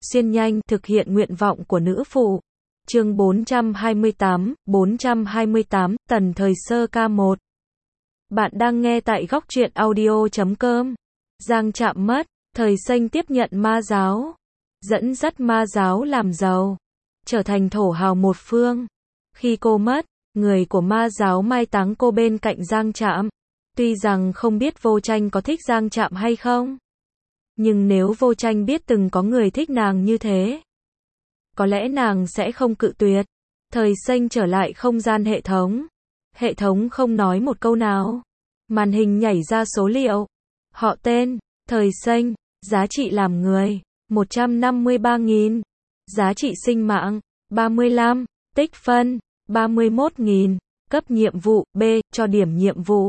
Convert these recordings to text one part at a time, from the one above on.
xuyên nhanh, thực hiện nguyện vọng của nữ phụ. Chương 428, Tần Thời Sơ K1. Bạn đang nghe tại góc truyện audio.com. Giang Trạm mất, Thời Xanh tiếp nhận ma giáo, dẫn dắt ma giáo làm giàu, trở thành thổ hào một phương. Khi cô mất, người của ma giáo mai táng cô bên cạnh Giang Trạm. Tuy rằng không biết Vô Tranh có thích Giang Trạm hay không, nhưng nếu Vô Tranh biết từng có người thích nàng như thế, có lẽ nàng sẽ không cự tuyệt. Thời Xanh trở lại không gian hệ thống. Hệ thống không nói một câu nào. Màn hình nhảy ra số liệu. Họ tên, Thời Xanh, giá trị làm người, 153.000. Giá trị sinh mạng, 35, tích phân, 31.000. Cấp nhiệm vụ, B, cho điểm nhiệm vụ,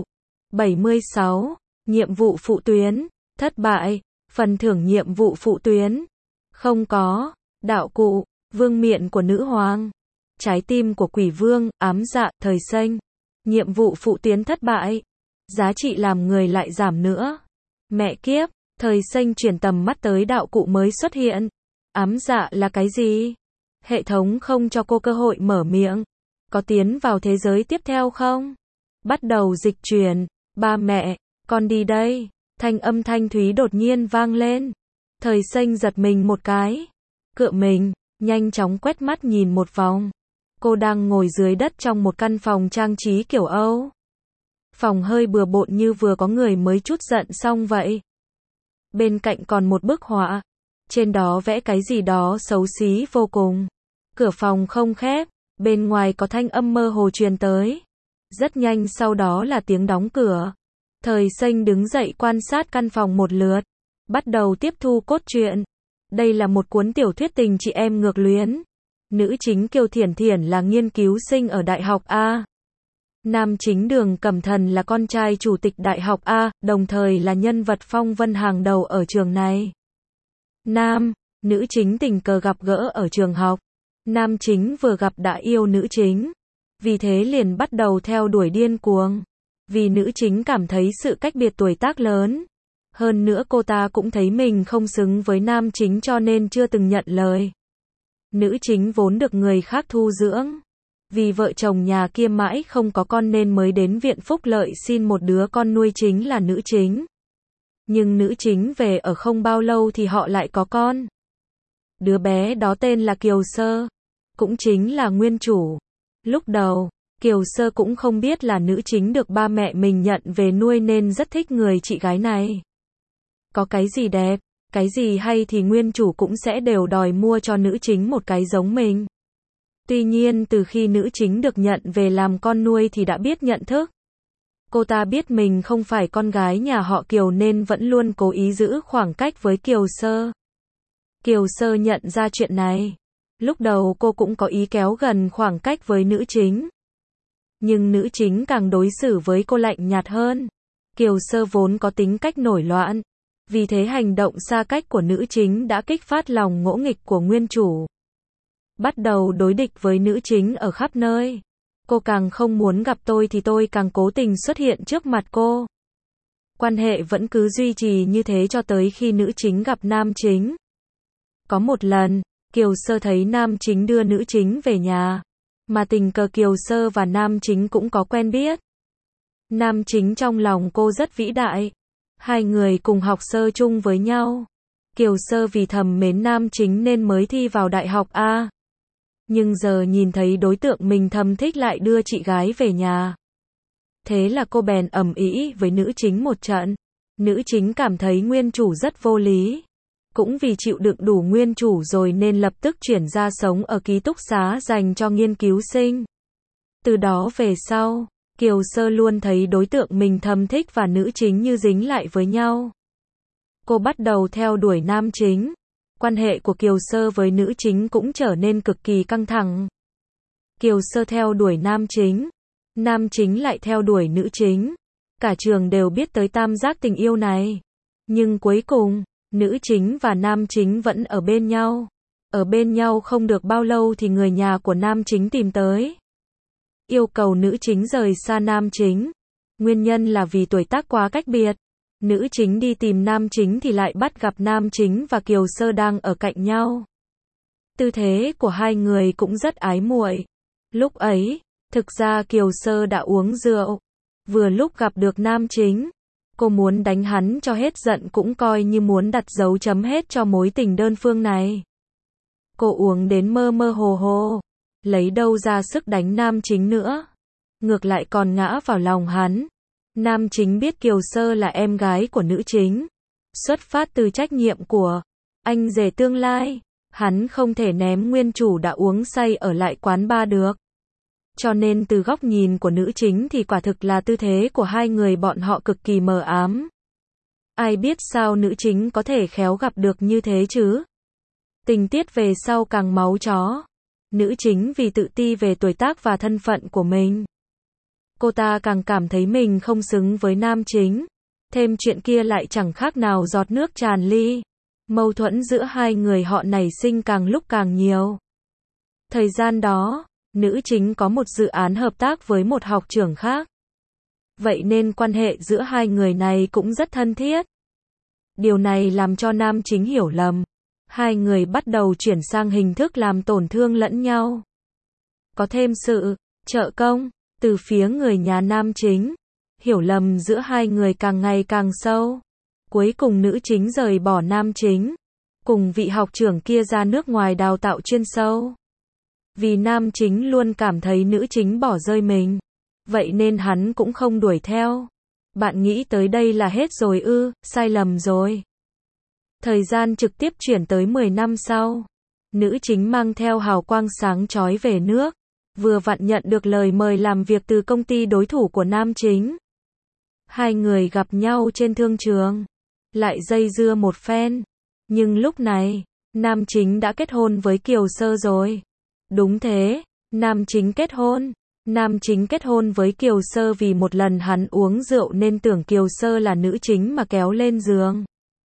76. Nhiệm vụ phụ tuyến, thất bại. Phần thưởng nhiệm vụ phụ tuyến, không có. Đạo cụ, vương miện của nữ hoàng, trái tim của quỷ vương, ám dạ, Thời Xanh. Nhiệm vụ phụ tuyến thất bại. Giá trị làm người lại giảm nữa. Mẹ kiếp, Thời Xanh chuyển tầm mắt tới đạo cụ mới xuất hiện. Ám dạ là cái gì? Hệ thống không cho cô cơ hội mở miệng. Có tiến vào thế giới tiếp theo không? Bắt đầu dịch chuyển. Ba mẹ, con đi đây. Thanh âm thanh thúy đột nhiên vang lên. Thời Xanh giật mình một cái. Cựa mình, nhanh chóng quét mắt nhìn một vòng. Cô đang ngồi dưới đất trong một căn phòng trang trí kiểu Âu. Phòng hơi bừa bộn như vừa có người mới trút giận xong vậy. Bên cạnh còn một bức họa. Trên đó vẽ cái gì đó xấu xí vô cùng. Cửa phòng không khép. Bên ngoài có thanh âm mơ hồ truyền tới. Rất nhanh sau đó là tiếng đóng cửa. Thời Xanh đứng dậy quan sát căn phòng một lượt. Bắt đầu tiếp thu cốt truyện. Đây là một cuốn tiểu thuyết tình chị em ngược luyến. Nữ chính Kiều Thiển Thiển là nghiên cứu sinh ở Đại học A. Nam chính Đường Cẩm Thần là con trai chủ tịch Đại học A, đồng thời là nhân vật phong vân hàng đầu ở trường này. Nữ chính tình cờ gặp gỡ ở trường học. Nam chính vừa gặp đã yêu nữ chính. Vì thế liền bắt đầu theo đuổi điên cuồng. Vì nữ chính cảm thấy sự cách biệt tuổi tác lớn. Hơn nữa cô ta cũng thấy mình không xứng với nam chính cho nên chưa từng nhận lời. Nữ chính vốn được người khác thu dưỡng. Vì vợ chồng nhà kia mãi không có con nên mới đến viện phúc lợi xin một đứa con nuôi chính là nữ chính. Nhưng nữ chính về ở không bao lâu thì họ lại có con. Đứa bé đó tên là Kiều Sơ. Cũng chính là nguyên chủ. Lúc đầu, Kiều Sơ cũng không biết là nữ chính được ba mẹ mình nhận về nuôi nên rất thích người chị gái này. Có cái gì đẹp, cái gì hay thì nguyên chủ cũng sẽ đều đòi mua cho nữ chính một cái giống mình. Tuy nhiên từ khi nữ chính được nhận về làm con nuôi thì đã biết nhận thức. Cô ta biết mình không phải con gái nhà họ Kiều nên vẫn luôn cố ý giữ khoảng cách với Kiều Sơ. Kiều Sơ nhận ra chuyện này. Lúc đầu cô cũng có ý kéo gần khoảng cách với nữ chính. Nhưng nữ chính càng đối xử với cô lạnh nhạt hơn. Kiều Sơ vốn có tính cách nổi loạn. Vì thế hành động xa cách của nữ chính đã kích phát lòng ngỗ nghịch của nguyên chủ. Bắt đầu đối địch với nữ chính ở khắp nơi. Cô càng không muốn gặp tôi thì tôi càng cố tình xuất hiện trước mặt cô. Quan hệ vẫn cứ duy trì như thế cho tới khi nữ chính gặp nam chính. Có một lần, Kiều Sơ thấy nam chính đưa nữ chính về nhà. Mà tình cờ Kiều Sơ và nam chính cũng có quen biết. Nam chính trong lòng cô rất vĩ đại. Hai người cùng học sơ chung với nhau. Kiều Sơ vì thầm mến nam chính nên mới thi vào Đại học A. Nhưng giờ nhìn thấy đối tượng mình thầm thích lại đưa chị gái về nhà. Thế là cô bèn ầm ĩ với nữ chính một trận. Nữ chính cảm thấy nguyên chủ rất vô lý. Cũng vì chịu đựng đủ nguyên chủ rồi nên lập tức chuyển ra sống ở ký túc xá dành cho nghiên cứu sinh. Từ đó về sau, Kiều Sơ luôn thấy đối tượng mình thầm thích và nữ chính như dính lại với nhau. Cô bắt đầu theo đuổi nam chính. Quan hệ của Kiều Sơ với nữ chính cũng trở nên cực kỳ căng thẳng. Kiều Sơ theo đuổi nam chính lại theo đuổi nữ chính. Cả trường đều biết tới tam giác tình yêu này. Nhưng cuối cùng, nữ chính và nam chính vẫn ở bên nhau. Ở bên nhau không được bao lâu thì người nhà của nam chính tìm tới. Yêu cầu nữ chính rời xa nam chính. Nguyên nhân là vì tuổi tác quá cách biệt. Nữ chính đi tìm nam chính thì lại bắt gặp nam chính và Kiều Sơ đang ở cạnh nhau. Tư thế của hai người cũng rất ái muội. Lúc ấy, thực ra Kiều Sơ đã uống rượu. Vừa lúc gặp được nam chính, cô muốn đánh hắn cho hết giận, cũng coi như muốn đặt dấu chấm hết cho mối tình đơn phương này. Cô uống đến mơ mơ hồ hồ, lấy đâu ra sức đánh nam chính nữa. Ngược lại còn ngã vào lòng hắn. Nam chính biết Kiều Sơ là em gái của nữ chính. Xuất phát từ trách nhiệm của anh rể tương lai, hắn không thể ném nguyên chủ đã uống say ở lại quán bar được. Cho nên từ góc nhìn của nữ chính thì quả thực là tư thế của hai người bọn họ cực kỳ mờ ám. Ai biết sao nữ chính có thể khéo gặp được như thế chứ? Tình tiết về sau càng máu chó. Nữ chính vì tự ti về tuổi tác và thân phận của mình, cô ta càng cảm thấy mình không xứng với nam chính. Thêm chuyện kia lại chẳng khác nào giọt nước tràn ly. Mâu thuẫn giữa hai người họ nảy sinh càng lúc càng nhiều. Thời gian đó, nữ chính có một dự án hợp tác với một học trưởng khác. Vậy nên quan hệ giữa hai người này cũng rất thân thiết. Điều này làm cho nam chính hiểu lầm. Hai người bắt đầu chuyển sang hình thức làm tổn thương lẫn nhau. Có thêm sự trợ công từ phía người nhà nam chính. Hiểu lầm giữa hai người càng ngày càng sâu. Cuối cùng nữ chính rời bỏ nam chính, cùng vị học trưởng kia ra nước ngoài đào tạo chuyên sâu. Vì nam chính luôn cảm thấy nữ chính bỏ rơi mình, vậy nên hắn cũng không đuổi theo. Bạn nghĩ tới đây là hết rồi ư? Sai lầm rồi. Thời gian trực tiếp chuyển tới 10 năm sau. Nữ chính mang theo hào quang sáng chói về nước, vừa vặn nhận được lời mời làm việc từ công ty đối thủ của nam chính. Hai người gặp nhau trên thương trường, lại dây dưa một phen. Nhưng lúc này, nam chính đã kết hôn với Kiều Sơ rồi. Đúng thế, nam chính kết hôn. Nam chính kết hôn với Kiều Sơ vì một lần hắn uống rượu nên tưởng Kiều Sơ là nữ chính mà kéo lên giường.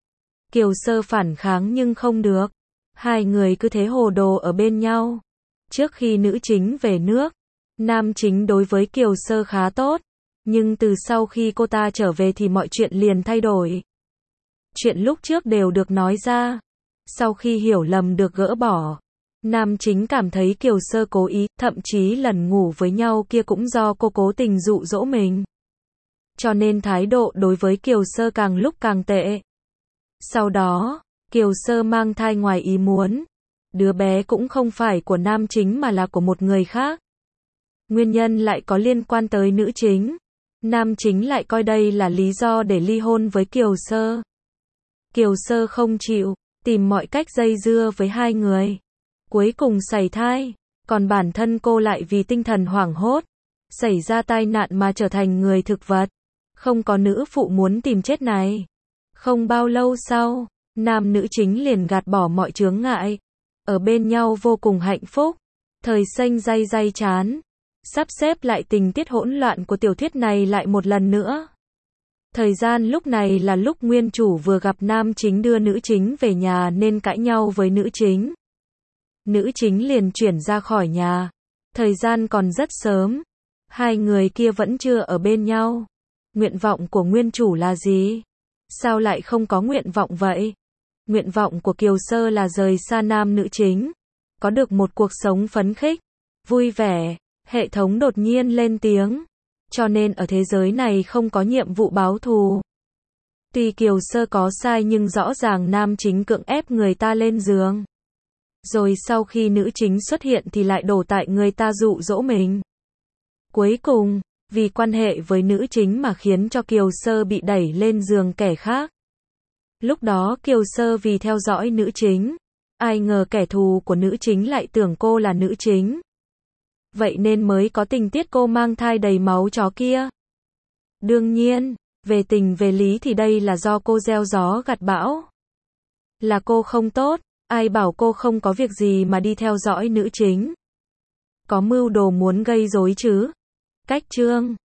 Kiều Sơ phản kháng nhưng không được. Hai người cứ thế hồ đồ ở bên nhau. Trước khi nữ chính về nước, nam chính đối với Kiều Sơ khá tốt. Nhưng từ sau khi cô ta trở về thì mọi chuyện liền thay đổi. Chuyện lúc trước đều được nói ra. Sau khi hiểu lầm được gỡ bỏ, nam chính cảm thấy Kiều Sơ cố ý, thậm chí lần ngủ với nhau kia cũng do cô cố tình dụ dỗ mình. Cho nên thái độ đối với Kiều Sơ càng lúc càng tệ. Sau đó, Kiều Sơ mang thai ngoài ý muốn. Đứa bé cũng không phải của nam chính mà là của một người khác. Nguyên nhân lại có liên quan tới nữ chính. Nam chính lại coi đây là lý do để ly hôn với Kiều Sơ. Kiều Sơ không chịu, tìm mọi cách dây dưa với hai người. Cuối cùng sảy thai, còn bản thân cô lại vì tinh thần hoảng hốt, xảy ra tai nạn mà trở thành người thực vật. Không có nữ phụ muốn tìm chết này. Không bao lâu sau, nam nữ chính liền gạt bỏ mọi chướng ngại. Ở bên nhau vô cùng hạnh phúc. Thời xanh day day chán. Sắp xếp lại tình tiết hỗn loạn của tiểu thuyết này lại một lần nữa. Thời gian lúc này là lúc nguyên chủ vừa gặp nam chính đưa nữ chính về nhà nên cãi nhau với nữ chính. Nữ chính liền chuyển ra khỏi nhà. Thời gian còn rất sớm. Hai người kia vẫn chưa ở bên nhau. Nguyện vọng của nguyên chủ là gì? Sao lại không có nguyện vọng vậy? Nguyện vọng của Kiều Sơ là rời xa nam nữ chính. Có được một cuộc sống phấn khích, vui vẻ. Hệ thống đột nhiên lên tiếng. Cho nên ở thế giới này không có nhiệm vụ báo thù. Tuy Kiều Sơ có sai nhưng rõ ràng nam chính cưỡng ép người ta lên giường. Rồi sau khi nữ chính xuất hiện thì lại đổ tại người ta dụ dỗ mình. Cuối cùng, vì quan hệ với nữ chính mà khiến cho Kiều Sơ bị đẩy lên giường kẻ khác. Lúc đó Kiều Sơ vì theo dõi nữ chính. Ai ngờ kẻ thù của nữ chính lại tưởng cô là nữ chính. Vậy nên mới có tình tiết cô mang thai đầy máu chó kia. Đương nhiên, về tình về lý thì đây là do cô gieo gió gặt bão. Là cô không tốt, ai bảo cô không có việc gì mà đi theo dõi nữ chính. Có mưu đồ muốn gây rối chứ. Cách chương